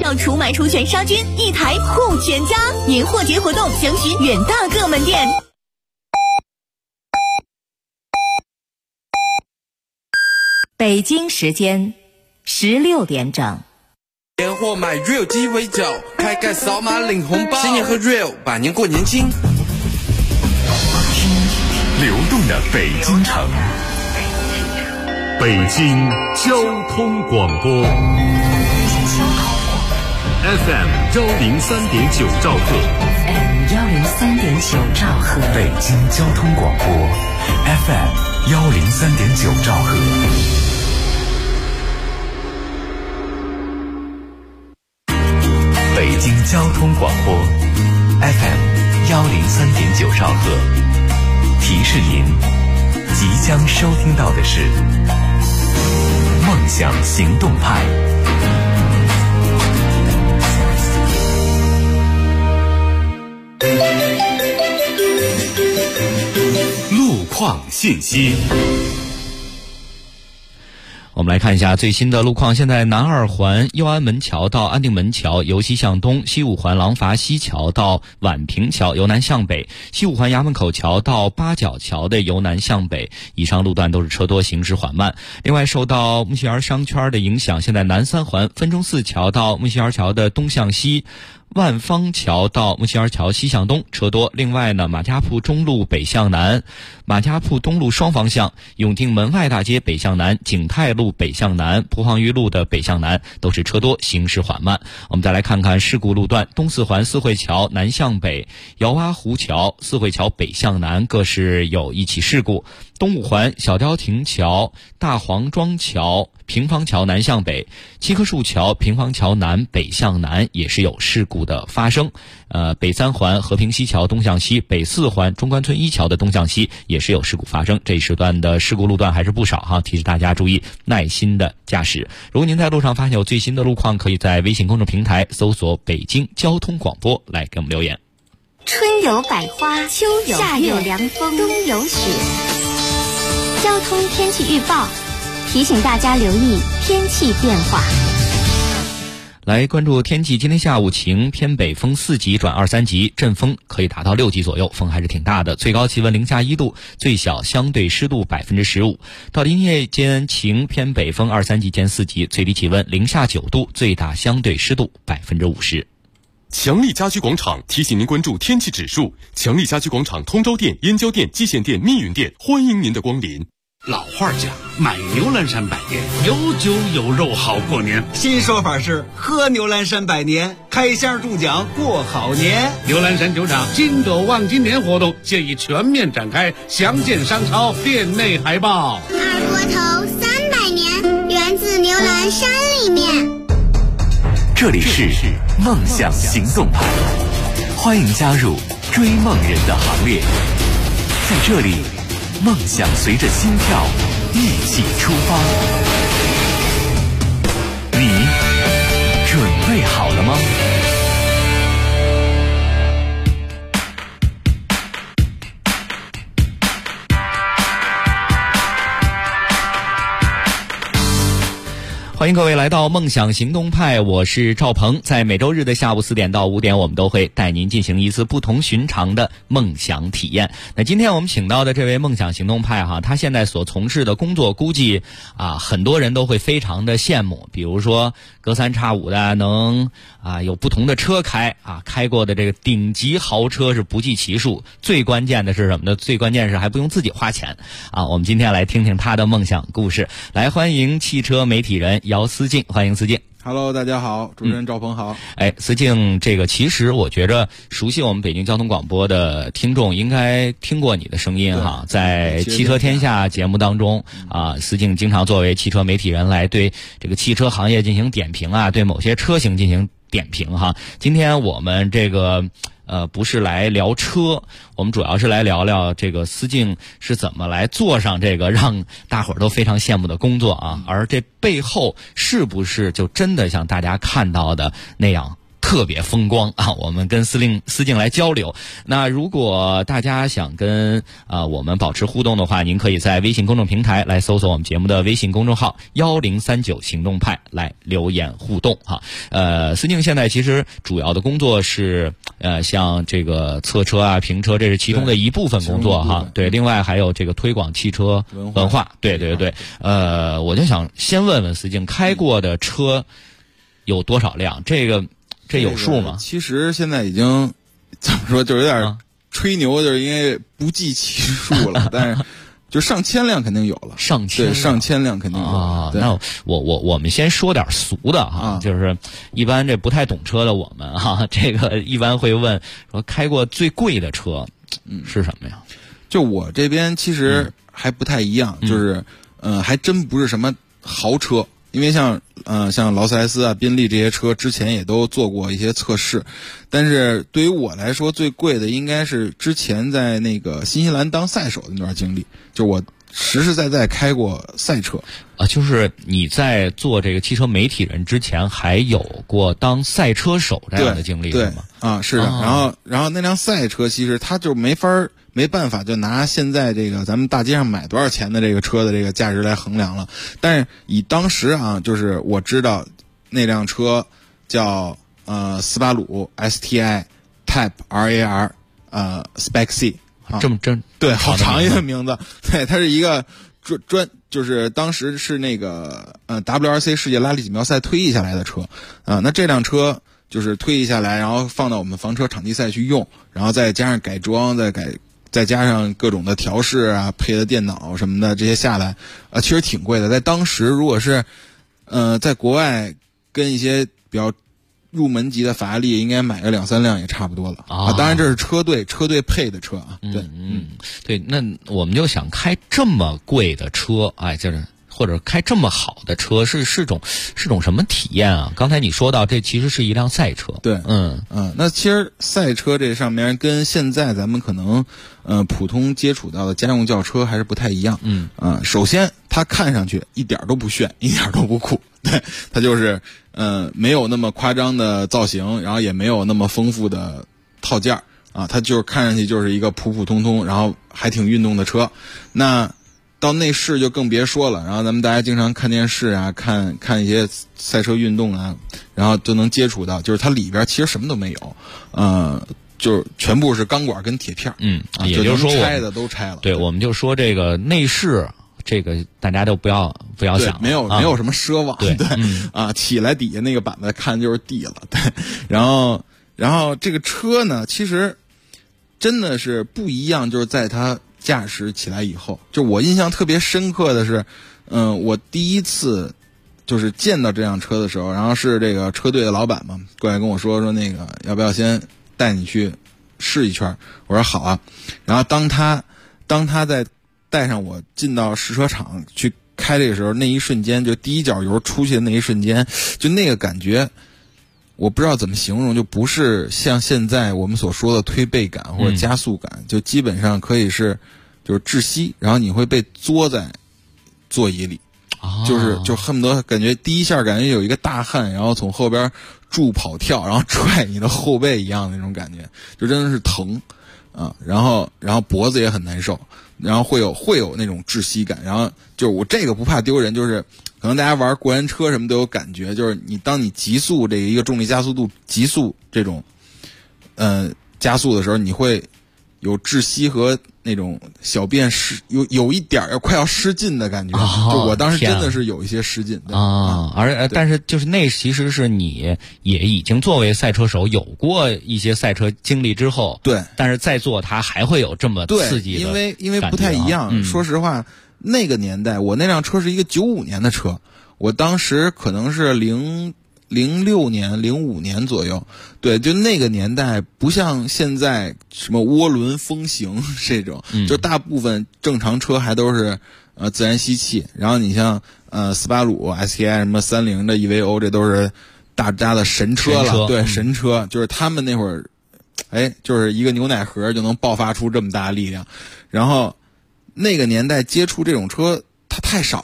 要除螨除癣杀菌，一台护全家。年货节活动详询远大各门店。北京时间16点整。 年货买 Real 鸡尾酒，开盖扫码领红包，新年和 Real 百年过年轻。 流动的北京城，北京交通广播 FM 103.9兆赫， FM 103.9兆赫， 北京交通广播 FM 103.9兆赫。北京交通广播 FM 103.9兆赫，提示您即将收听到的是梦想行动派。路况信息。 我们来看一下最新的路况。现在南二环右安门桥到安定门桥由西向东，西五环廊坊西桥到宛平桥由南向北，西五环衙门口桥到八角桥的由南向北，以上路段都是车多，行驶缓慢。另外受到木樨园商圈的影响，现在南三环分钟寺桥到木樨园桥的东向西，万方桥到木樨园桥西向东车多。另外呢，马家铺中路北向南，马家铺东路双方向，永定门外大街北向南，景泰路北向南，蒲黄榆路的北向南都是车多，行驶缓慢。我们再来看看事故路段，东四环四惠桥南向北，姚洼湖桥四惠桥北向南各是有一起事故，东五环小雕亭桥大黄庄桥平房桥南向北，七棵树桥平房桥南北向南也是有事故的发生。北三环和平西桥东向西，北四环中关村一桥的东向西也是有事故发生。这一时段的事故路段还是不少哈，提示大家注意耐心的驾驶。如果您在路上发现有最新的路况，可以在微信公众平台搜索北京交通广播来给我们留言。 春有百花，秋有夏有凉风，冬有雪。交通天气预报提醒大家留意天气变化。 来关注天气，今天下午晴，偏北风4级转2、3级，阵风可以达到6级左右，风还是挺大的，最高气温零下1度，最小相对湿度15%。到今夜间晴，偏北风2、3级见4级，最低气温零下9度，最大相对湿度50%。 强力家居广场提醒您关注天气指数。强力家居广场通州店、燕郊店、蓟县店、密云店，欢迎您的光临。 老话讲，买牛栏山百年，有酒有肉好过年。 新说法是喝牛栏山百年，开箱中奖过好年。 牛栏山酒厂金斗望金年活动现已全面展开，详见商超店内海报。 二锅头300年，源自牛栏山里面。 这里是梦想行动派，欢迎加入追梦人的行列。在这里，梦想随着心跳一起出发。你准备好了吗？ 欢迎各位来到梦想行动派，我是赵鹏。在每周日的下午4点到5点，我们都会带您进行一次不同寻常的梦想体验。那今天我们请到的这位梦想行动派他现在所从事的工作，估计很多人都会非常的羡慕。比如说隔三差五的能有不同的车开开过的这个顶级豪车是不计其数。最关键的是什么呢？最关键是还不用自己花钱我们今天来听听他的梦想故事。来欢迎汽车媒体人姚思静，欢迎思静。 Hello， 大家好，主持人赵鹏好。 思静，这个其实我觉着熟悉我们北京交通广播的听众应该听过你的声音在汽车天下节目当中思静经常作为汽车媒体人来对这个汽车行业进行点评对某些车型进行点评今天我们这个不是来聊车，我们主要是来聊聊这个思静是怎么来做上这个让大伙儿都非常羡慕的工作而这背后是不是就真的像大家看到的那样特别风光啊！我们跟司静来交流。那如果大家想跟我们保持互动的话，您可以在微信公众平台来搜索我们节目的微信公众号1039行动派来留言互动哈。司静现在其实主要的工作是像这个测车啊、评车，这是其中的一部分工作哈。对，另外还有这个推广汽车文化。对。我就想先问问司静，开过的车有多少辆？这有数吗？ 其实现在已经怎么说，就有点吹牛，就是因为不计其数了。但是就上千辆肯定有了，上千辆肯定有啊。那我们先说点俗的哈，就是一般这不太懂车的我们哈，这个一般会问说开过最贵的车是什么呀？ 就我这边其实还不太一样，就是还真不是什么豪车。因为像劳斯莱斯啊、宾利这些车之前也都做过一些测试，但是对于我来说最贵的应该是之前在那个新西兰当赛手的那段经历，就我实实在在开过赛车啊。就是你在做这个汽车媒体人之前还有过当赛车手这样的经历是吗？ 啊，是的。然后那辆赛车其实它就没办法就拿现在这个咱们大街上买多少钱的这个车的这个价值来衡量了。但是以当时啊，就是我知道那辆车叫斯巴鲁 STI Type RAR Spec C 啊，对，好长一个名字。对，它是一个就是当时是那个WRC 世界拉力锦标赛退役下来的车啊。那这辆车就是退役下来，然后放到我们房车场地赛去用，然后再加上改装，再加上各种的调试啊，配的电脑什么的，这些下来其实挺贵的。在当时如果是在国外跟一些比较入门级的法拉利应该买个2-3辆也差不多了啊。当然这是车队配的车啊。对， 对，那我们就想开这么贵的车，哎，就是或者开这么好的车是种什么体验啊？刚才你说到这其实是一辆赛车。 对，那其实赛车这上面跟现在咱们可能普通接触到的家用轿车还是不太一样。首先它看上去一点都不炫，一点都不酷。对，它就是没有那么夸张的造型，然后也没有那么丰富的套件啊，它就是看上去就是一个普普通通，然后还挺运动的车。那到内饰就更别说了，然后咱们大家经常看电视啊，看一些赛车运动啊，然后就能接触到，就是它里边其实什么都没有，就是全部是钢管跟铁片。 也就是说拆的都拆了。 对，我们就说这个内饰，这个大家都不要想， 没有什么奢望。对，起来底下那个板子看就是地了。对，然后这个车呢，其实真的是不一样，就是在它驾驶起来以后，就我印象特别深刻的是，我第一次就是见到这辆车的时候，然后是这个车队的老板嘛过来跟我说那个要不要先带你去试一圈，我说好啊。然后当他在带上我进到试车场去开这个时候，那一瞬间就第一脚油出去的那一瞬间，就那个感觉我不知道怎么形容，就不是像现在我们所说的推背感或者加速感，就基本上可以是就是窒息，然后你会被作在座椅里，就恨不得感觉第一下感觉有一个大汉然后从后边助跑跳，然后踹你的后背一样的那种感觉，就真的是疼啊，然后脖子也很难受，然后会有那种窒息感，然后就是我这个不怕丢人，就是可能大家玩过山车什么都有感觉，就是当你急速这一个重力加速度急速这种加速的时候，你会有窒息和那种小便有一点快要失禁的感觉，就我当时真的是有一些失禁但是就是那其实是你也已经作为赛车手有过一些赛车经历之后， 对， 但是再做它还会有这么刺激的， 因为不太一样。说实话，那个年代我那辆车是一个95年的车，我当时可能是06年、05年左右，对，就那个年代不像现在什么涡轮风行这种，就大部分正常车还都是自然吸气，然后你像斯巴鲁 STI 什么30的 EVO 这都是大家的神车了，对，神车，就是他们那会儿，就是一个牛奶盒就能爆发出这么大的力量，然后那个年代接触这种车它太少了。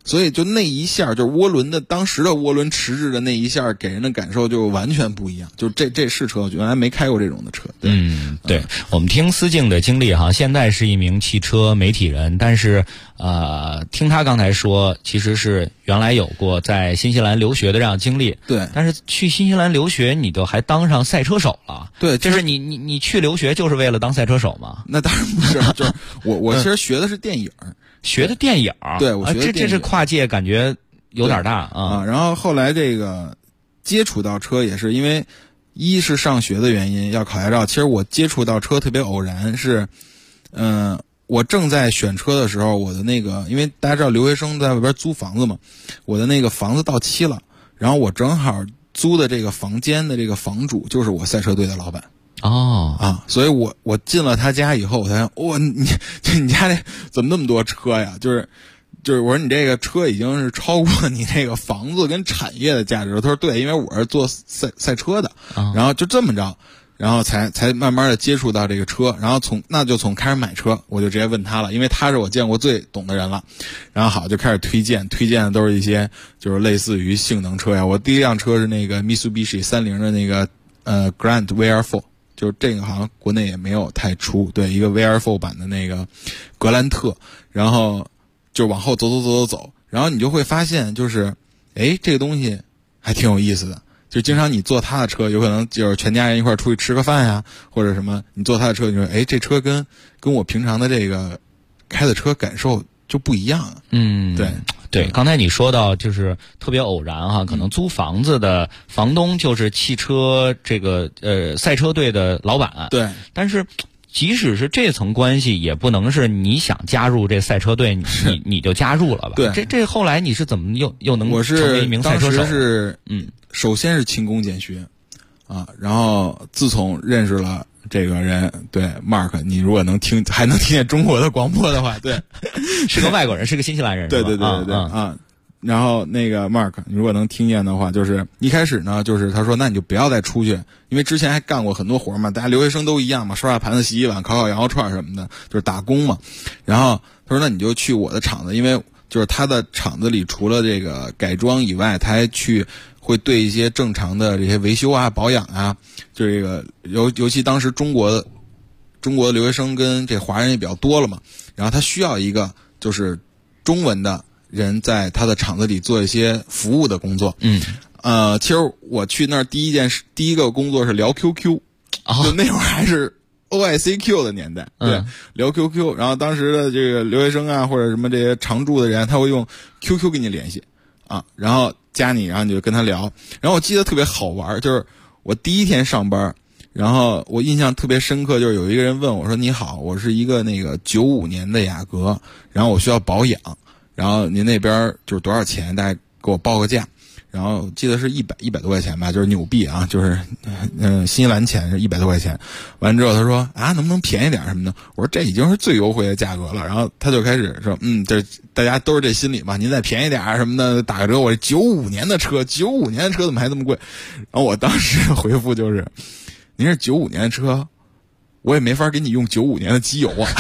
所以就那一下，就是涡轮的当时的涡轮迟滞的那一下，给人的感受就完全不一样。就这是车，我原来没开过这种的车。 对，我们听思静的经历哈，现在是一名汽车媒体人，但是听他刚才说，其实是原来有过在新西兰留学的这样经历。 对， 但是去新西兰留学，你就还当上赛车手了。 对， 就是你去留学就是为了当赛车手吗？ 那当然不是，就是我其实学的是电影。 学的电影， 对，我学的电影， 这是跨界，感觉有点大啊。 然后后来这个接触到车也是因为一是上学的原因要考驾照，其实我接触到车特别偶然，是我正在选车的时候，我的那个因为大家知道留学生在外边租房子嘛，我的那个房子到期了，然后我正好租的这个房间的这个房主就是我赛车队的老板。所以我进了他家以后，我才想，你家这怎么那么多车呀？就是我说你这个车已经是超过你这个房子跟产业的价值了。他说对，因为我是做赛车的，然后就这么着，然后才慢慢的接触到这个车，然后从开始买车，我就直接问他了，因为他是我见过最懂的人了。然后好就开始推荐的都是一些就是类似于性能车呀。我第一辆车是那个 Mitsubishi 30的那个Grand VR4。就是这个好像国内也没有太出，对，一个 VR4 版的那个格兰特，然后就往后走，然后你就会发现就是这个东西还挺有意思的，就经常你坐他的车，有可能就是全家人一块出去吃个饭呀，或者什么，你坐他的车，你说这车跟我平常的这个开的车感受就不一样了。 对，刚才你说到就是特别偶然哈，可能租房子的房东就是汽车这个赛车队的老板。 对， 但是即使是这层关系，也不能是你想加入这赛车队，你就加入了吧？ 对， 这后来你是怎么又能成为一名赛车手？ 当时是首先是勤工俭学然后自从认识了这个人，对 Mark， 你如果还能听见中国的广播的话，对， 是个外国人，是个新西兰人， 对然后那个 Mark， 你如果能听见的话，就是一开始呢，就是他说那你就不要再出去，因为之前还干过很多活嘛，大家留学生都一样嘛，刷刷盘子、洗洗碗、烤羊肉串什么的，就是打工嘛。然后他说那你就去我的厂子，因为就是他的厂子里除了这个改装以外，他还会对一些正常的这些维修啊、保养啊，就这个尤其当时中国的留学生跟这华人也比较多了嘛，然后他需要一个就是中文的人在他的厂子里做一些服务的工作。其实我去那儿第一个工作是聊 QQ， 就那会儿还是 OICQ 的年代，对，聊 QQ， 然后当时的这个留学生啊或者什么这些常住的人，他会用 QQ 跟你联系然后加你，然后你就跟他聊。然后我记得特别好玩，就是我第一天上班，然后我印象特别深刻，就是有一个人问我说：“你好，我是一个那个95年的雅阁，然后我需要保养，然后您那边就是多少钱？大概给我报个价。”然后记得是100多块钱吧，就是纽币啊，就是新西兰钱是100多块钱。完之后他说能不能便宜点什么的？我说这已经是最优惠的价格了。然后他就开始说这大家都是这心理嘛，您再便宜点什么的，打个折。我这95年的车怎么还这么贵？然后我当时回复就是您是95年的车，我也没法给你用95年的机油啊。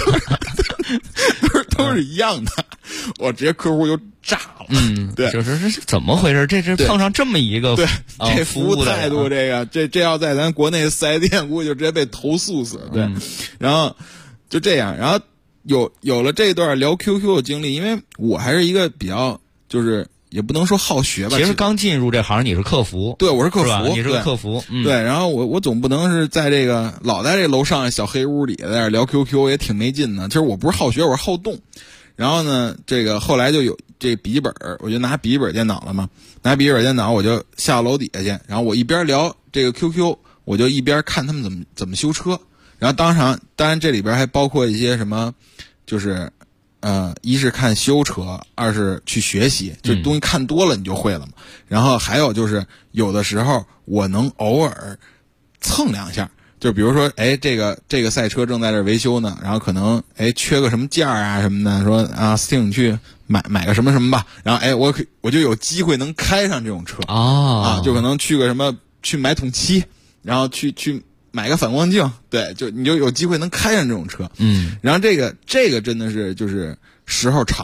都是一样的，我直接客户就炸了。对， 就是怎么回事？这碰上这么一个这服务态度，这要在咱国内4S店，估计就直接被投诉死。对，然后就这样，然后有了这段聊 QQ 的经历，因为我还是一个比较就是也不能说好学吧。 其实刚进入这行你是客服， 对，我是客服， 你是个客服， 对。然后我总不能是在这个老在这楼上小黑屋里在那聊 QQ， 也挺没劲的。其实我不是好学，我是好动。然后呢，这个后来就有这笔记本，我就拿笔记本电脑了嘛。拿笔记本电脑，我就下楼底下去，然后我一边聊这个 QQ， 我就一边看他们怎么修车。然后当然这里边还包括一些什么，就是一是看修车，二是去学习，就东西看多了你就会了嘛。然后还有就是有的时候我能偶尔蹭两下。就比如说，这个赛车正在这维修呢，然后可能缺个什么件啊什么的，说Sting 你去买个什么什么吧，然后我就有机会能开上这种车就可能去个什么去买桶漆，然后去买个反光镜，对，你就有机会能开上这种车。然后这个真的是就是时候长了，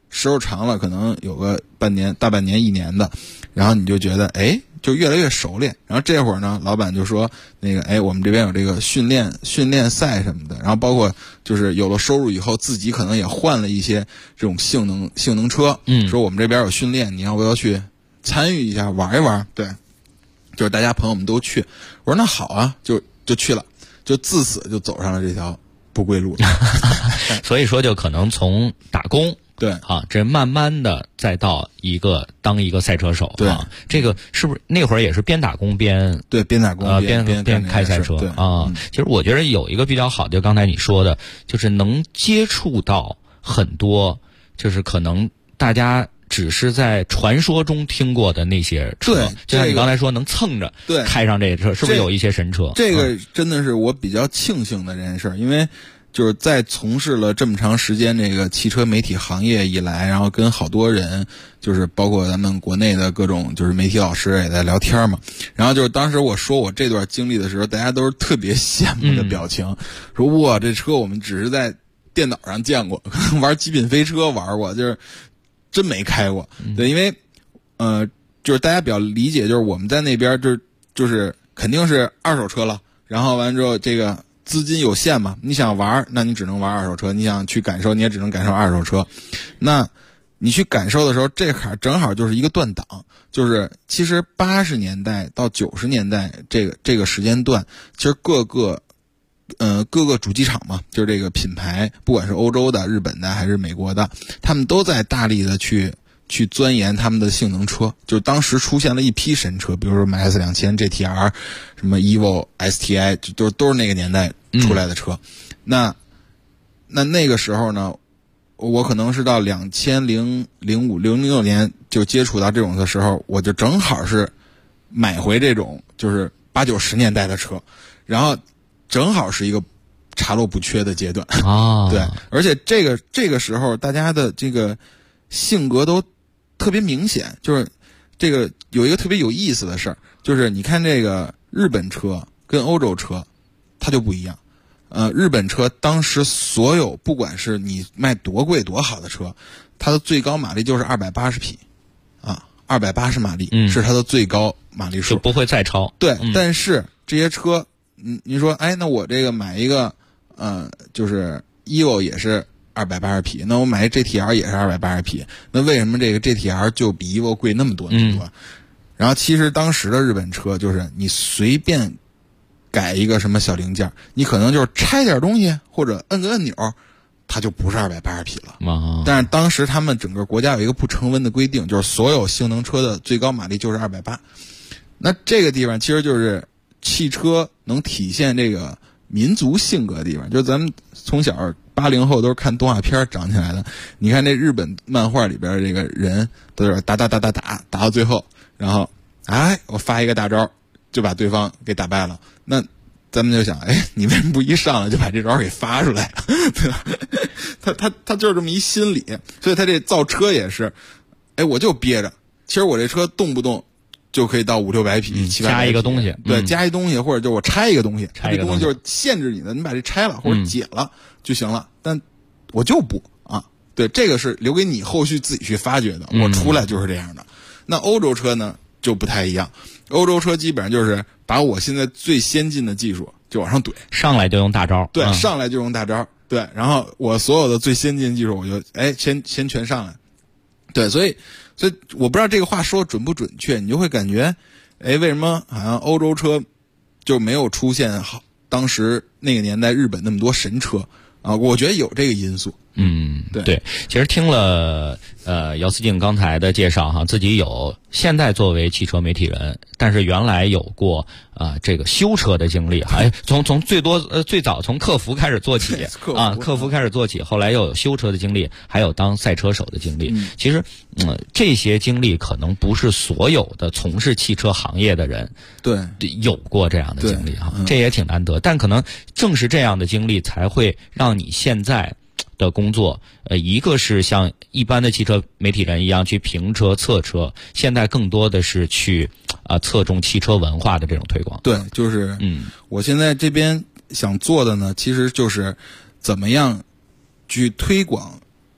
时候长了，可能有个半年、大半年、1年的，然后你就觉得就越来越熟练。然后这会儿呢，老板就说那个我们这边有这个训练赛什么的，然后包括就是有了收入以后，自己可能也换了一些这种性能车，说我们这边有训练，你要不要去参与一下玩一玩？对，就是大家朋友们都去，我说那好啊，就去了，就自此就走上了这条不归路了。 所以说就可能从打工。 对啊，这慢慢的再到当一个赛车手。 对啊，这个是不是那会儿也是边打工边打工边开赛车啊？其实我觉得有一个比较好的，就刚才你说的，就是能接触到很多，就是可能大家只是在传说中听过的那些车。 对， 就像你刚才说能蹭着开上这个车，是不是有一些神车？ 这个真的是我比较庆幸的这件事，因为就是在从事了这么长时间这个汽车媒体行业以来，然后跟好多人，就是包括咱们国内的各种就是媒体老师也在聊天嘛。然后就是当时我说我这段经历的时候，大家都是特别羡慕的表情，说哇，这车我们只是在电脑上见过，可能玩极品飞车玩过，就是真没开过。对，因为就是大家比较理解，就是我们在那边就是肯定是二手车了，然后完之后这个资金有限嘛，你想玩那你只能玩二手车，你想去感受你也只能感受二手车。那你去感受的时候，这坎正好就是一个断档，就是其实80年代到90年代这个时间段，其实各个主机厂嘛，就是这个品牌，不管是欧洲的、日本的还是美国的，他们都在大力的去钻研他们的性能车。就是当时出现了一批神车，比如说S2000 GTR 什么 Evo STI， 都是那个年代出来的车。那个时候呢，我可能是到2005、06年就接触到这种的时候，我就正好是买回这种就是80、90年代的车，然后正好是一个查漏补缺的阶段啊。对，而且这个时候大家的这个性格都特别明显，就是这个有一个特别有意思的事儿，就是你看这个日本车跟欧洲车，它就不一样。日本车当时所有不管是你卖多贵多好的车，它的最高马力就是280匹啊，280马力是它的最高马力数， 就不会再超。 对，但是这些车，你说，那我这个买一个，就是 Evo 也是280匹，那我买一 GTR 也是280匹，那为什么这个 GTR 就比 Evo 贵那么多？然后其实当时的日本车就是你随便改一个什么小零件，你可能就是拆点东西或者摁个按钮，它就不是280匹了。但是当时他们整个国家有一个不成文的规定，就是所有性能车的最高马力就是280。那这个地方其实就是汽车能体现这个民族性格的地方，就是咱们从小80后都是看动画片长起来的。你看这日本漫画里边这个人都是打到最后，然后我发一个大招就把对方给打败了。那咱们就想，你为什么不一上来就把这招给发出来？对吧？他就是这么一心理，所以他这造车也是，我就憋着。其实我这车动不动就可以到500、600匹、700匹， 加一个东西， 对，加一东西，或者就我拆一个东西，这东西就是限制你的，你把这拆了或者解了就行了。但我就不啊，对，这个是留给你后续自己去发掘的。我出来就是这样的。那欧洲车呢就不太一样，欧洲车基本上就是把我现在最先进的技术就往上怼， 上来就用大招， 对，上来就用大招，对，然后我所有的最先进技术我就先全上来，对，所以我不知道这个话说准不准确，你就会感觉，为什么好像欧洲车就没有出现当时那个年代日本那么多神车啊？我觉得有这个因素。对， 其实听了姚思静刚才的介绍哈，自己现在作为汽车媒体人，但是原来有过这个修车的经历，从最早从客服开始做起客服开始做起，后来又有修车的经历，还有当赛车手的经历。其实这些经历可能不是所有的从事汽车行业的人对有过这样的经历哈，这也挺难得。但可能正是这样的经历才会让你现在的工作，一个是像一般的汽车媒体人一样去评车测车，现在更多的是去侧重汽车文化的这种推广。 对，就是我现在这边想做的呢，其实就是怎么样去推广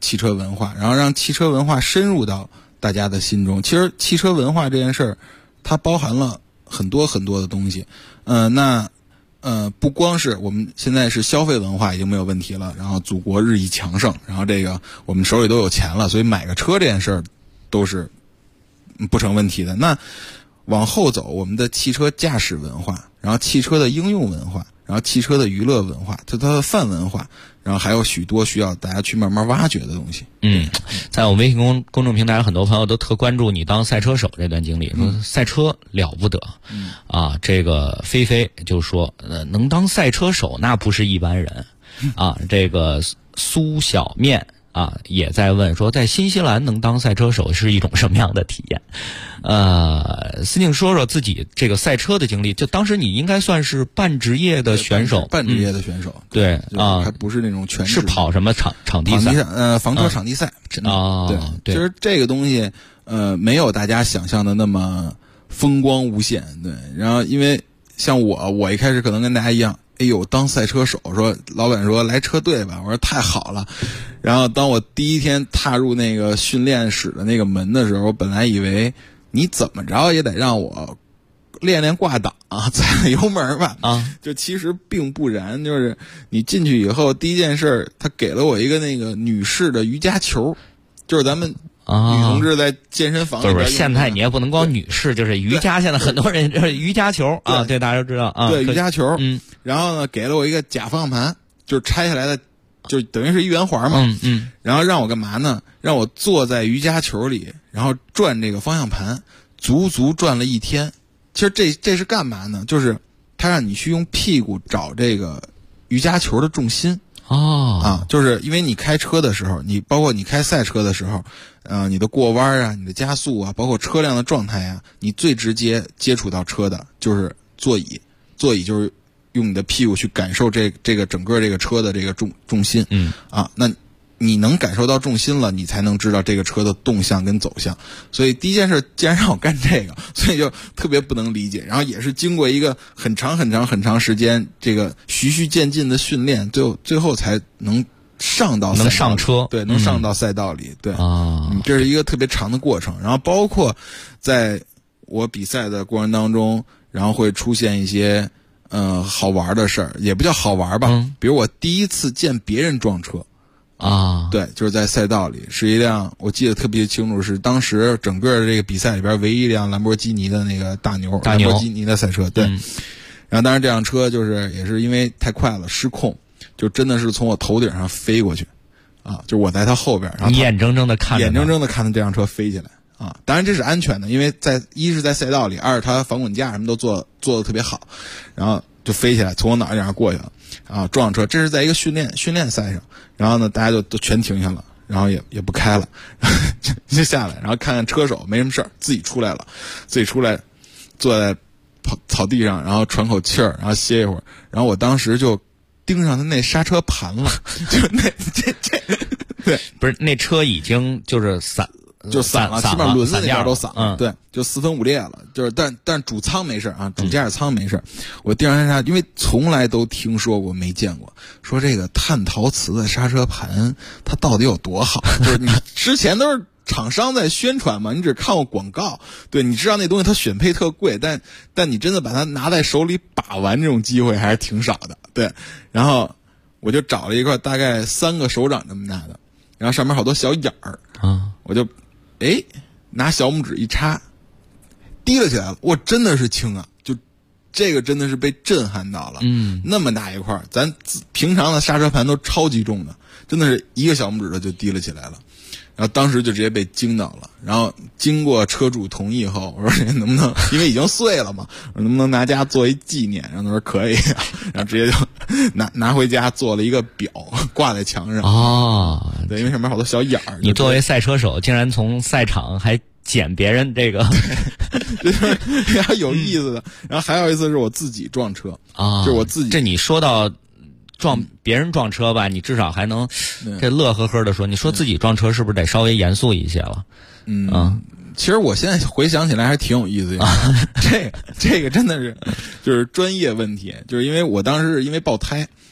汽车文化，然后让汽车文化深入到大家的心中。其实汽车文化这件事儿，它包含了很多很多的东西。不光是我们现在是消费文化已经没有问题了，然后祖国日益强盛，然后这个我们手里都有钱了，所以买个车这件事儿都是不成问题的。那往后走，我们的汽车驾驶文化，然后汽车的应用文化，然后汽车的娱乐文化，它的泛文化，然后还有许多需要大家去慢慢挖掘的东西。 在我们微信公众平台，很多朋友都特关注你当赛车手这段经历，说赛车了不得。这个菲菲就说，能当赛车手那不是一般人啊。这个苏小面也在问说，在新西兰能当赛车手是一种什么样的体验？思静说说自己这个赛车的经历。就当时你应该算是半职业的选手， 半职业的选手， 对还不是那种全职。 是跑什么场地赛？ 房车场地赛。对，就是这个东西，没有大家想象的那么风光无限。对，然后因为像我一开始可能跟大家一样。哎呦，当赛车手，说老板说来车队吧，我说太好了。然后当我第一天踏入那个训练室的那个门的时候，我本来以为你怎么着也得让我练练挂档踩油门吧。就其实并不然，就是你进去以后第一件事，他给了我一个那个女士的瑜伽球，就是咱们女同志在健身房里边。 不是，现在你也不能光女士，就是瑜伽，现在很多人就是瑜伽球对，大家都知道对，瑜伽球。然后呢，给了我一个假方向盘，就是拆下来的，就等于是一圆环嘛。然后让我干嘛呢？让我坐在瑜伽球里，然后转这个方向盘，足足转了一天。其实这是干嘛呢？就是他让你去用屁股找这个瑜伽球的重心。就是因为你开车的时候，包括你开赛车的时候，你的过弯你的加速包括车辆的状态你最直接接触到车的就是座椅就是用你的屁股去感受这个整个这个车的这个重心。那你能感受到重心了，你才能知道这个车的动向跟走向。所以第一件事，既然让我干这个，所以就特别不能理解。然后也是经过一个很长时间这个循序渐进的训练，最后才能上到能上车， 对，能上到赛道里。对这是一个特别长的过程。然后包括在我比赛的过程当中，然后会出现一些好玩的事儿，也不叫好玩吧。比如我第一次见别人撞车。对，就是在赛道里，是一辆我记得特别清楚，是当时整个这个比赛里边唯一一辆兰博基尼的那个大牛兰博基尼的赛车。对，然后当然这辆车就是也是因为太快了失控，就真的是从我头顶上飞过去就我在他后边，然后你眼睁睁的看着这辆车飞起来当然这是安全的，因为一是在赛道里，二是他防滚架什么都做的特别好，然后就飞起来从我脑袋上过去了撞车。这是在一个训练赛上，然后呢大家就都全停下了，然后也不开了，就下来，然后看看车手没什么事儿，自己出来坐在草地上，然后喘口气儿，然后歇一会儿。然后我当时就盯上他那刹车盘了，就对， 不是那车已经就是散了，基本上轮子那边都散了，对，就四分五裂了。就是但主舱没事主驾驶舱没事。我盯上它，因为从来都听说过没见过，说这个碳陶瓷的刹车盘它到底有多好？就是你之前都是厂商在宣传嘛，你只看过广告，对，你知道那东西它选配特贵，但你真的把它拿在手里把玩这种机会还是挺少的，对。然后我就找了一块大概3个手掌这么大的，然后上面好多小眼儿我就拿小拇指一插，提了起来了。我真的是轻就这个真的是被震撼到了。那么大一块，咱平常的刹车盘都超级重的，真的是一个小拇指头就提了起来了。然后当时就直接被惊到了。然后经过车主同意后，我说能不能，因为已经碎了嘛，我说能不能拿家做一纪念？然后他说可以然后直接就拿回家做了一个表挂在墙上。对，因为上面好多小眼儿。 你作为赛车手，竟然从赛场还捡别人这个， 就是比较有意思的。然后还有一次是我自己撞车就是我自己。 这你说到别人撞车吧，你至少还能这乐呵呵的说，你说自己撞车是不是得稍微严肃一些了？ 其实我现在回想起来还挺有意思的。这个真的是就是专业问题，就是因为我当时是因为爆胎，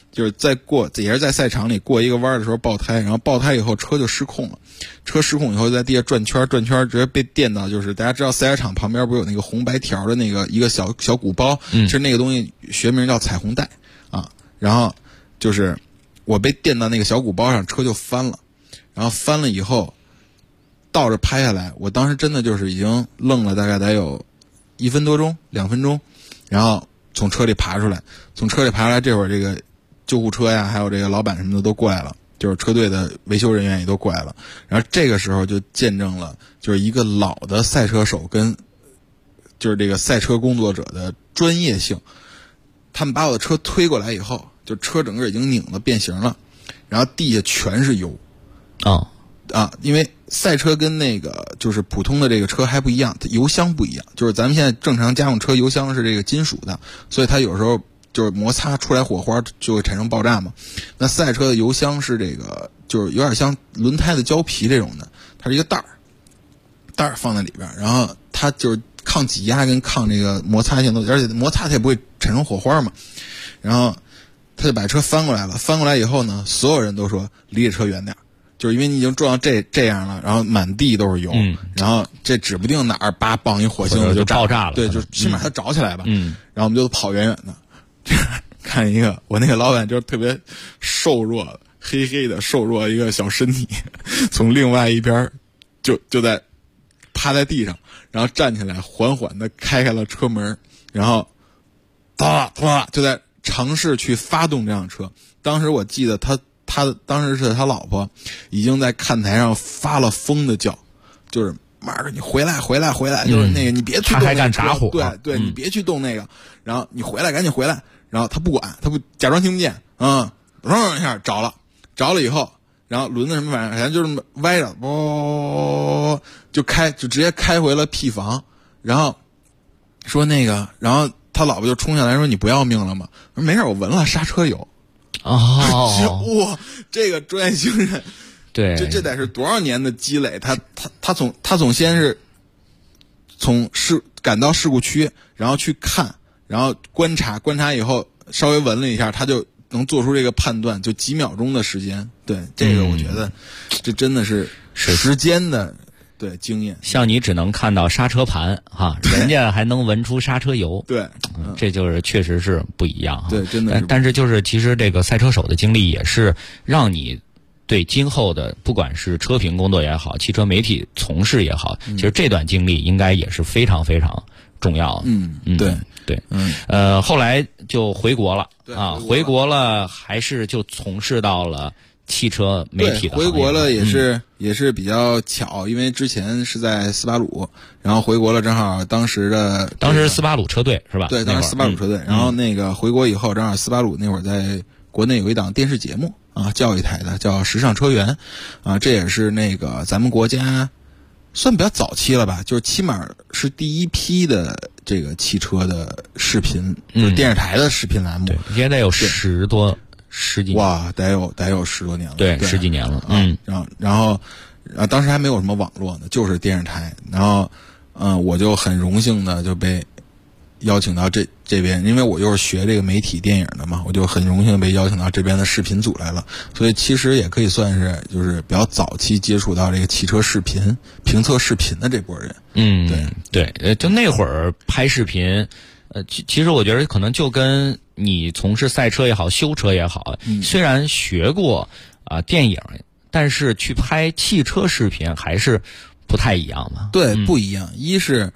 就是也是在赛场里过一个弯的时候爆胎，然后爆胎以后车就失控了，车失控以后在地下转圈直接被电到，就是大家知道赛车场旁边不是有那个红白条的那个一个小鼓包，其实那个东西学名叫彩虹带啊，然后就是我被电到那个小鼓包上，车就翻了，然后翻了以后倒着拍下来，我当时真的就是已经愣了大概得有1分多钟2分钟，然后从车里爬出来，这会儿这个救护车呀还有这个老板什么的都过来了，就是车队的维修人员也都过来了，然后这个时候就见证了就是一个老的赛车手跟就是这个赛车工作者的专业性。他们把我的车推过来以后，就车整个已经拧了变形了，然后地下全是油因为赛车跟那个就是普通的这个车还不一样，油箱不一样，就是咱们现在正常家用车油箱是这个金属的，所以它有时候就是摩擦出来火花就会产生爆炸嘛。那赛车的油箱是这个就是有点像轮胎的胶皮这种的，它是一个袋儿放在里边，然后它就是抗挤压跟抗这个摩擦性都，而且摩擦它也不会产生火花嘛。然后他就把车翻过来了，翻过来以后呢，所有人都说离这车远点，就是因为你已经撞到这样了，然后满地都是油，然后这指不定哪儿叭放一火星子就爆炸了， 对，就起码它着起来吧。然后我们就跑远远的，看一个我那个老板就是特别瘦弱，黑黑的瘦弱一个小身体，从另外一边就在趴在地上，然后站起来缓缓的开了车门，然后哒就在尝试去发动这辆车。当时我记得他当时是他老婆已经在看台上发了疯的叫，就是马儿你回来，就是那个你别去动那个车，他还干打火， 对，你别去动那个，然后你回来，赶紧回来。然后他不管，他不假装听不见，一下着了以后，然后轮子什么反正就这么歪着，就直接开回了 P 房，然后说那个，然后他老婆就冲下来说你不要命了吗？我说没事，我闻了刹车油。哇，这个专业精神， 对， 这得是多少年的积累？他总先是从赶到事故区，然后去看，然后观察以后稍微闻了一下，他就能做出这个判断，就几秒钟的时间。对，这个我觉得这真的是时间的对经验。 像你只能看到刹车盘哈，人家还能闻出刹车油。 对， 这就是确实是不一样哈。 对，真的是。 但是就是其实这个赛车手的经历也是让你对今后的不管是车评工作也好，汽车媒体从事也好，其实这段经历应该也是非常非常重要的。对，后来就回国了啊，回国了还是就从事到了汽车媒体的行业。 回国了也是比较巧，因为之前是在斯巴鲁，然后回国了正好当时斯巴鲁车队是吧？ 对，当时斯巴鲁车队，然后那个回国以后正好斯巴鲁那会儿在国内有一档电视节目啊，教育台的叫《时尚车员》啊，这也是那个咱们国家算比较早期了吧，就是起码是第一批的这个汽车的视频，就是电视台的视频栏目， 对，应该得有十几年， 哇，得有10多年了， 对，10几年了， 然后当时还没有什么网络呢，就是电视台，然后我就很荣幸的就被邀请到这边，因为我又是学这个媒体电影的嘛，我就很荣幸被邀请到这边的视频组来了，所以其实也可以算是就是比较早期接触到这个汽车视频评测视频的这波人。 对，就那会儿拍视频，其实我觉得可能就跟你从事赛车也好，修车也好，虽然学过电影，但是去拍汽车视频还是不太一样嘛。 对，不一样。一是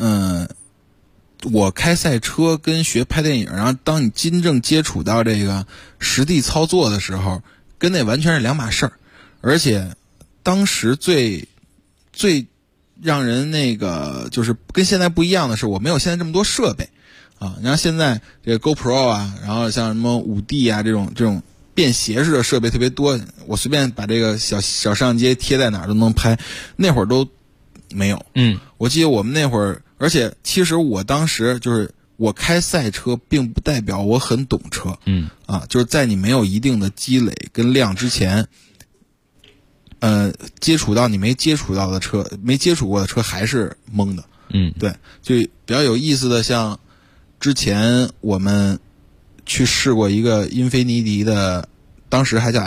我开赛车跟学拍电影，然后当你真正接触到这个实地操作的时候，跟那完全是两码事儿。而且当时最让人那个就是跟现在不一样的是，我没有现在这么多设备啊。然后现在这个 GoPro 啊，然后像什么5D 啊这种便携式的设备特别多，我随便把这个小摄像机贴在哪儿都能拍，那会儿都没有。我记得我们那会儿，而且其实我当时就是我开赛车并不代表我很懂车。就是在你没有一定的积累跟量之前，接触到你没接触到的车，没接触过的车还是懵的。对，就比较有意思的，像之前我们去试过一个英菲尼迪的，当时还叫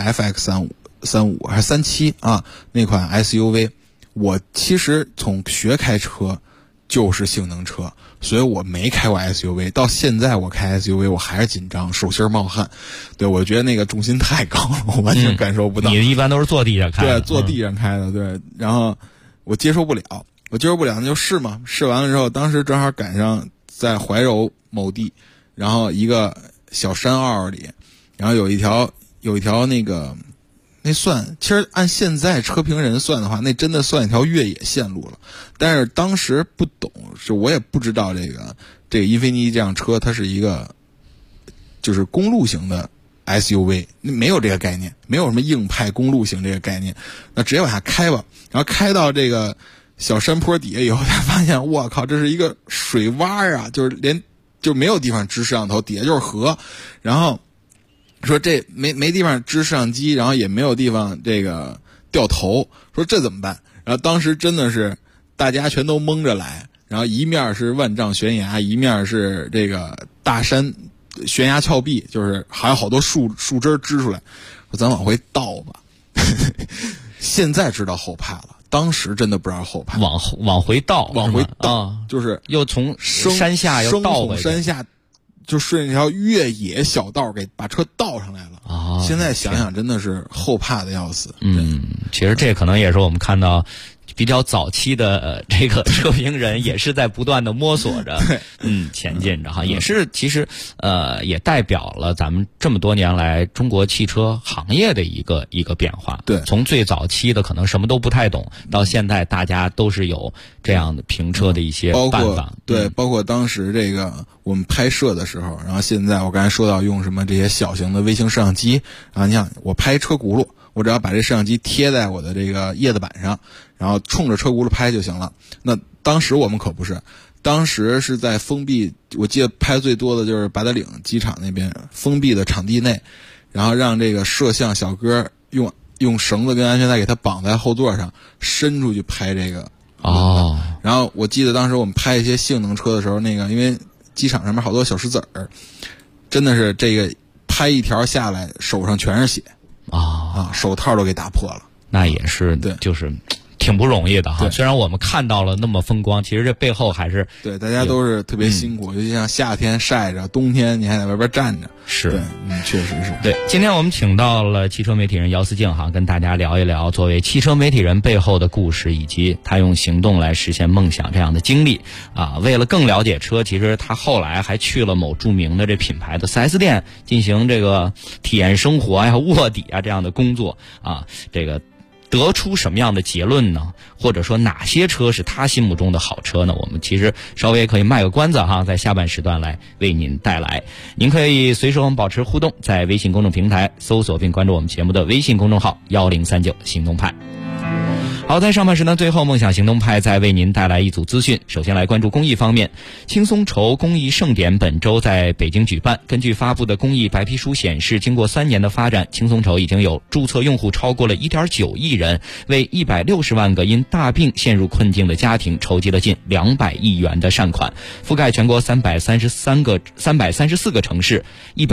FX35还是37啊那款 SUV。我其实从学开车就是性能车，所以我没开过 SUV， 到现在我开 SUV 我还是紧张，手心冒汗。对，我觉得那个重心太高了，我完全感受不到。 你一般都是坐地上开的。 对，坐地上开的。对，然后我接受不了，那就试嘛。试完了之后，当时正好赶上在怀柔某地，然后一个小山坳里，然后有一条那个。那算，其实按现在车评人算的话，那真的算一条越野线路了。但是当时不懂，是我也不知道这个英菲尼迪这辆车它是一个就是公路型的 SUV， 没有这个概念，没有什么硬派公路型这个概念，那直接往下开吧。然后开到这个小山坡底下以后，才发现我靠，这是一个水洼啊，就没有地方支摄像头，底下就是河，然后。说这没地方支摄像机，然后也没有地方这个掉头，说这怎么办？然后当时真的是大家全都蒙着来，然后一面是万丈悬崖，一面是这个大山悬崖峭壁，就是还有好多树枝支出来。说咱往回倒吧。现在知道后怕了，当时真的不知道后怕。 往回倒， 就是又从山下又倒回去， 山下。就顺着一条越野小道给把车倒上来了啊！现在想想真的是后怕的要死。 其实这可能也是我们看到比较早期的这个车评人也是在不断的摸索着，前进着哈，也是其实也代表了咱们这么多年来中国汽车行业的一个变化。 对， 从最早期的可能什么都不太懂，到现在大家都是有这样的评车的一些办法。 包括当时这个我们拍摄的时候，然后现在我刚才说到用什么这些小型的微型摄像机啊，你想我拍车轱辘，我只要把这摄像机贴在我的这个叶子板上，然后冲着车轱辘拍就行了。那当时我们可不是，当时是在封闭，我记得拍最多的就是八达岭机场那边封闭的场地内，然后让这个摄像小哥用绳子跟安全带给他绑在后座上，伸出去拍这个。然后我记得当时我们拍一些性能车的时候，那个因为机场上面好多小石子儿，真的是这个拍一条下来手上全是血手套都给打破了。 那也是， 对， 就是挺不容易的哈。虽然我们看到了那么风光，其实这背后还是对大家都是特别辛苦，尤其像夏天晒着，冬天你还在外边站着。 是， 对，确实是。 对，今天我们请到了汽车媒体人姚思静哈，跟大家聊一聊作为汽车媒体人背后的故事，以及他用行动来实现梦想这样的经历啊。为了更了解车，其实他后来还去了某著名的这品牌的 4S 店进行这个体验生活呀、卧底啊这样的工作啊。这个得出什么样的结论呢？或者说哪些车是他心目中的好车呢？我们其实稍微可以卖个关子哈，在下半时段来为您带来。您可以随时和我们保持互动，在微信公众平台搜索并关注我们节目的微信公众号1039行动派。好，在上半时段最后，梦想行动派再为您带来一组资讯。首先来关注公益方面，轻松筹公益盛典本周在北京举办。根据发布的公益白皮书显示，经过3年的发展，轻松筹已经有注册用户超过了 1.9 亿人，为160万个因大病陷入困境的家庭筹集了近200亿元的善款，覆盖全国334个城市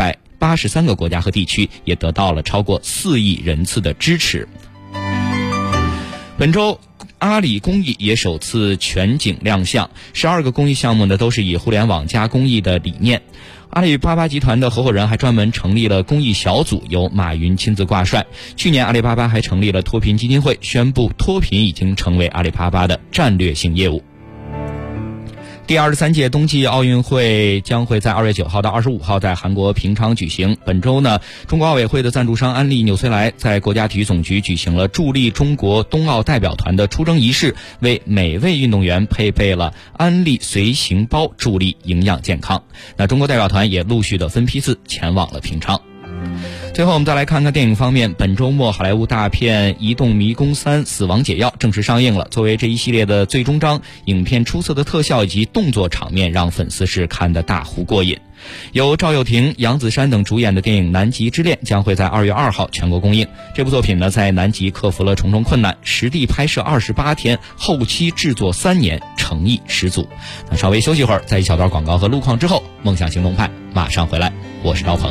，183个国家和地区，也得到了超过4亿人次的支持。本周阿里公益也首次全景亮相，12个公益项目呢都是以互联网加公益的理念。阿里巴巴集团的合伙人还专门成立了公益小组，由马云亲自挂帅。去年阿里巴巴还成立了脱贫基金会，宣布脱贫已经成为阿里巴巴的战略性业务。第23届冬季奥运会将会在2月9号到25号在韩国平昌举行。本周呢，中国奥委会的赞助商安利纽崔莱在国家体育总局举行了助力中国冬奥代表团的出征仪式，为每位运动员配备了安利随行包，助力营养健康。那中国代表团也陆续的分批次前往了平昌。 最后我们再来看看电影方面，本周末好莱坞大片《移动迷宫3：死亡解药》正式上映了。作为这一系列的最终章，影片出色的特效以及动作场面让粉丝是看得大呼过瘾。由赵又廷、杨子姗等主演的电影《南极之恋》将会在2月2号全国公映。这部作品呢，在南极克服了重重困难，实地拍摄28天，后期制作3年，诚意十足。那稍微休息会儿，在一小段广告和路况之后，梦想行动派马上回来。我是高鹏。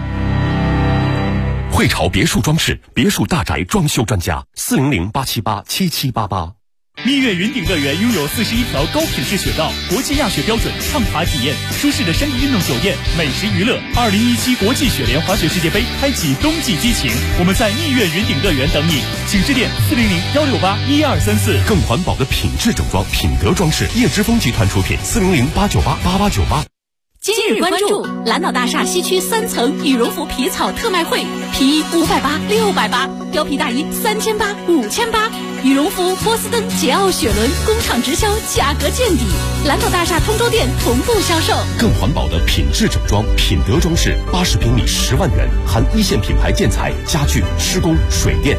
汇潮别墅装饰，别墅大宅装修专家，400-878-7788。 蜜月云顶乐园拥有41条高品质雪道，国际亚雪标准，畅滑体验，舒适的山地运动酒店，美食娱乐。2017国际雪联滑雪世界杯开启冬季激情，我们在蜜月云顶乐园等你，请致电400-168-1234。 更环保的品质整装，品德装饰，叶之峰集团出品，400-898-8898。 今日关注蓝岛大厦西区3层羽绒服皮草特卖会，皮衣580、680，貂皮大衣3800、5800，羽绒服波司登、捷奥雪伦工厂直销，价格见底。蓝岛大厦通州店同步销售。 更环保的品质整装，品德装饰，80平米10万元，含一线品牌建材、家具、施工、水电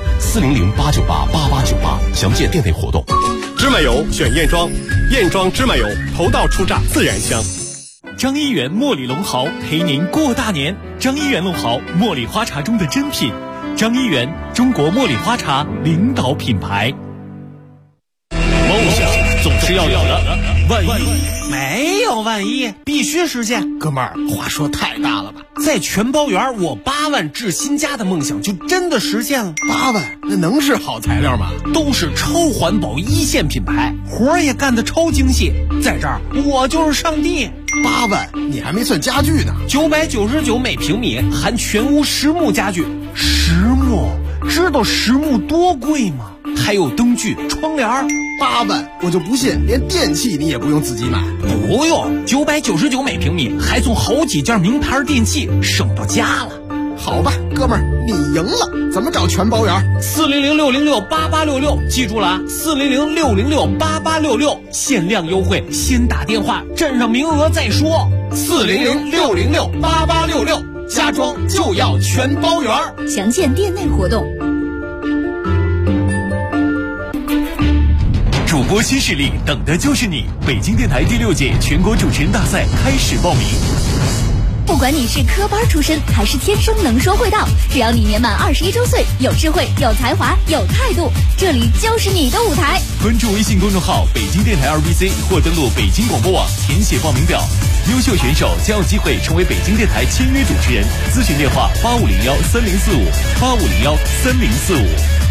，400-898-8898，详见店内活动。 芝麻油选燕庄，燕庄芝麻油，头道出榨，自然香。 张一元茉莉龙毫陪您过大年。张一元龙毫，茉莉花茶中的珍品。张一元，中国茉莉花茶领导品牌。 梦想总是要有的，万一没有万一，必须实现。哥们儿，话说太大了吧？在全包园，我8万置新家的梦想就真的实现了。 8万，那能是好材料吗？ 都是超环保一线品牌，活儿也干得超精细。在这儿，我就是上帝。 8万，你还没算家具呢。 999每平米，含全屋实木家具。实木，知道实木多贵吗？还有灯具、窗帘。 8万，我就不信连电器你也不用自己买。 不用，999每平米，还送好几件名牌电器，省到家了。 好吧，哥们儿，你赢了。怎么找全包园 ？400-606-8866，记住了啊，400-606-8866，限量优惠，先打电话，占上名额再说。400-606-8866，家装就要全包园。 详见店内活动。 主播新势力，等的就是你！北京电台第6届全国主持人大赛开始报名。 不管你是科班出身还是天生能说会道，只要你年满21周岁，有智慧、有才华、有态度，这里就是你的舞台。 关注微信公众号北京电台2BC 或登录北京广播网填写报名表，优秀选手将有机会成为北京电台签约主持人。咨询电话8501-3045，8501-3045。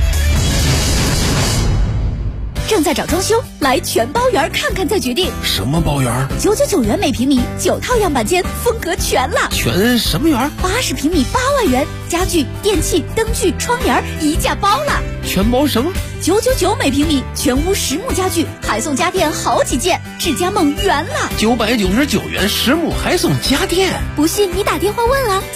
正在找装修，来全包园看看再决定。 什么包园 ？999元每平米，9套样板间，风格全了。 全什么园 ？80平米8万元，家具、电器、灯具、窗帘一价包了。 全包什么 ？999每平米，全屋实木家具，还送家电好几件，置家梦圆了。 999元实木还送家电， 不信你打电话问啊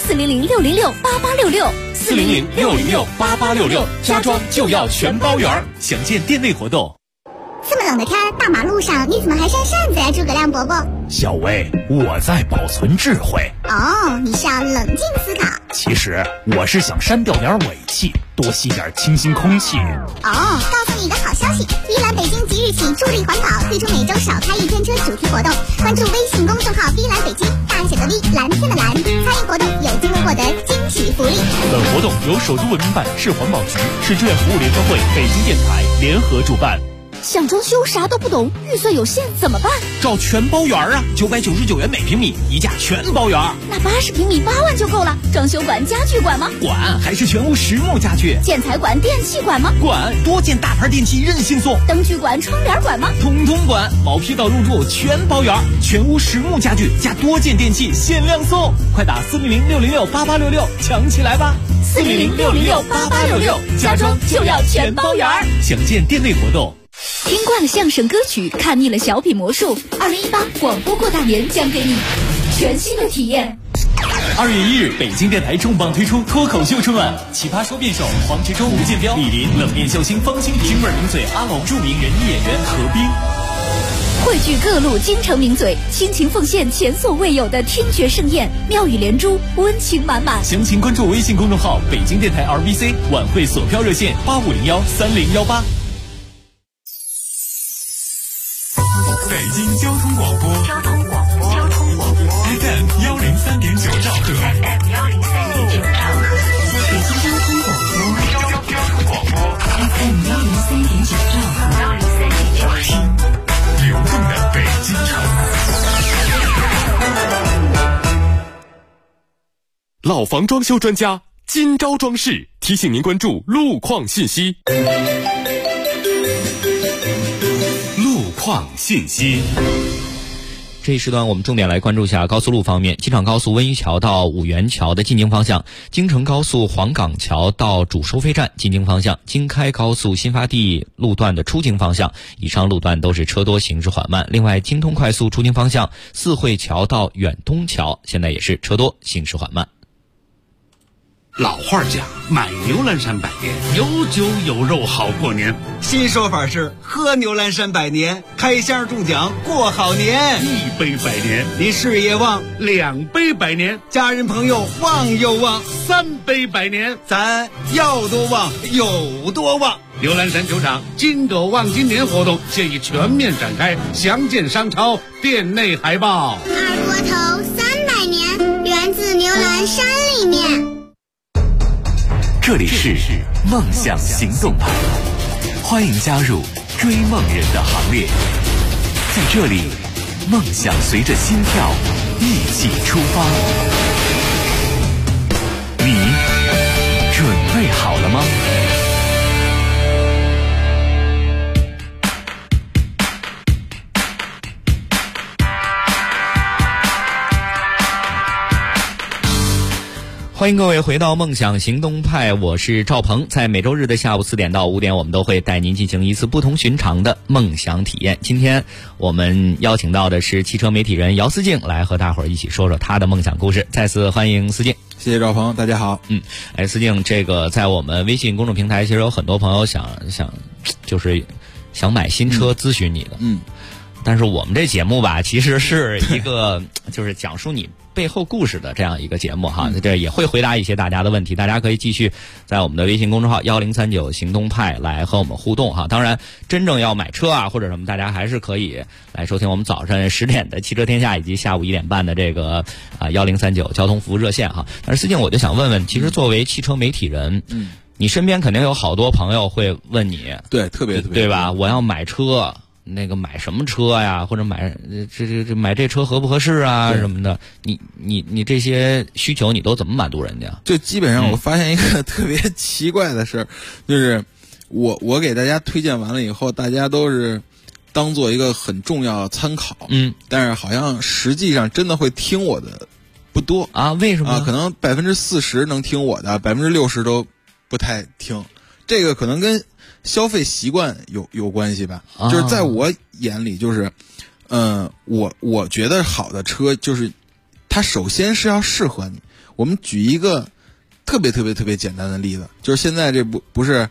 ，400-606-8866，400-606-8866，家装就要全包园，详见店内活动。 这么冷的天，大马路上你怎么还扇扇子呀，诸葛亮伯伯？ 小薇，我在保存智慧。 哦，你是要冷静思考。 其实我是想删掉点尾气，多吸点清新空气。 哦，告诉你一个好消息，依兰北京即日起助力环保，推出每周少开1天车主题活动。关注微信公众号 V 兰北京，大写的 V， 蓝天的蓝，参与活动有机会获得惊喜福利。 本活动由首都文明办、市环保局、市志愿服务联合会、北京电台联合主办。 想装修啥都不懂，预算有限怎么办？ 找全包园啊，999元每平米，一价全包园。 那80平米8万就够了。装修管、家具管吗？ 管，还是全屋实木家具。 建材管、电器管吗？ 管，多件大牌电器任性送。 灯具管、窗帘管吗？ 统统管，毛坯到入住全包园，全屋实木家具加多件电器限量送，快打400-606-8866抢起来吧 ！400-606-8866，家装就要全包园。 详见店内活动。 听惯了相声歌曲，看腻了小品魔术，2018广播过大年将给你全新的体验。 2月1日，北京电台重磅推出脱口秀春晚，奇葩说辩手黄执中、吴建彪、李林，冷面笑星方清平，京味名嘴阿龙，著名人艺演员何冰。 汇聚各路京城名嘴，倾情奉献前所未有的听觉盛宴，妙语连珠，温情满满。 详情关注微信公众号北京电台 RBC 晚会索票热线85013018。 北京交通广播FM 103.9兆赫。FM 103.9兆赫。 北京交通广播FM 103.9兆赫。 听流动的北京城。 老房装修专家今朝装饰提醒您关注路况信息。 路况信息。 这一时段我们重点来关注一下高速路方面，机场高速温榆桥到五原桥的进京方向，京承高速黄岗桥到主收费站进京方向，京开高速新发地路段的出京方向，以上路段都是车多行驶缓慢。另外，京通快速出京方向，四惠桥到远东桥现在也是车多行驶缓慢。 老话讲，买牛栏山百年，有酒有肉好过年。 新说法是喝牛栏山百年，开箱中奖过好年。 一杯百年， 你事业旺； 两杯百年， 家人朋友旺又旺； 三杯百年， 咱要多旺有多旺。 牛栏山球场金狗旺金年活动现已全面展开，详见商超店内海报。 二锅头300年，源自牛栏山里面。 这里是梦想行动派，欢迎加入追梦人的行列。在这里，梦想随着心跳一起出发。你准备好了吗？ 欢迎各位回到梦想行动派，我是赵鹏。在每周日的下午4点到5点，我们都会带您进行一次不同寻常的梦想体验。今天我们邀请到的是汽车媒体人姚思静，来和大伙儿一起说说他的梦想故事。再次欢迎思静。 谢谢赵鹏，大家好。 思静，这个在我们微信公众平台，其实有很多朋友想买新车咨询你的。但是我们这节目吧，其实是一个就是讲述你背后故事的这样一个节目哈，这也会回答一些大家的问题，大家可以继续在我们的微信公众号1039行动派来和我们互动哈。当然，真正要买车啊或者什么，大家还是可以来收听我们早晨10点的汽车天下以及下午1点半的这个1039交通服务热线哈。但是思静，我就想问问，其实作为汽车媒体人，你身边肯定有好多朋友会问你， 对，特别对吧？我要买车。那个买什么车呀？或者买这车合不合适啊什么的？你这些需求你都怎么满足人家？ 就基本上我发现一个特别奇怪的事，就是我给大家推荐完了以后，大家都是当做一个很重要的参考，但是好像实际上真的会听我的不多啊？为什么啊？可能40%能听我的，60%都不太听。这个可能跟消费习惯有关系吧，就是在我眼里，就是我觉得好的车就是它首先是要适合你。我们举一个特别简单的例子，就是现在这不是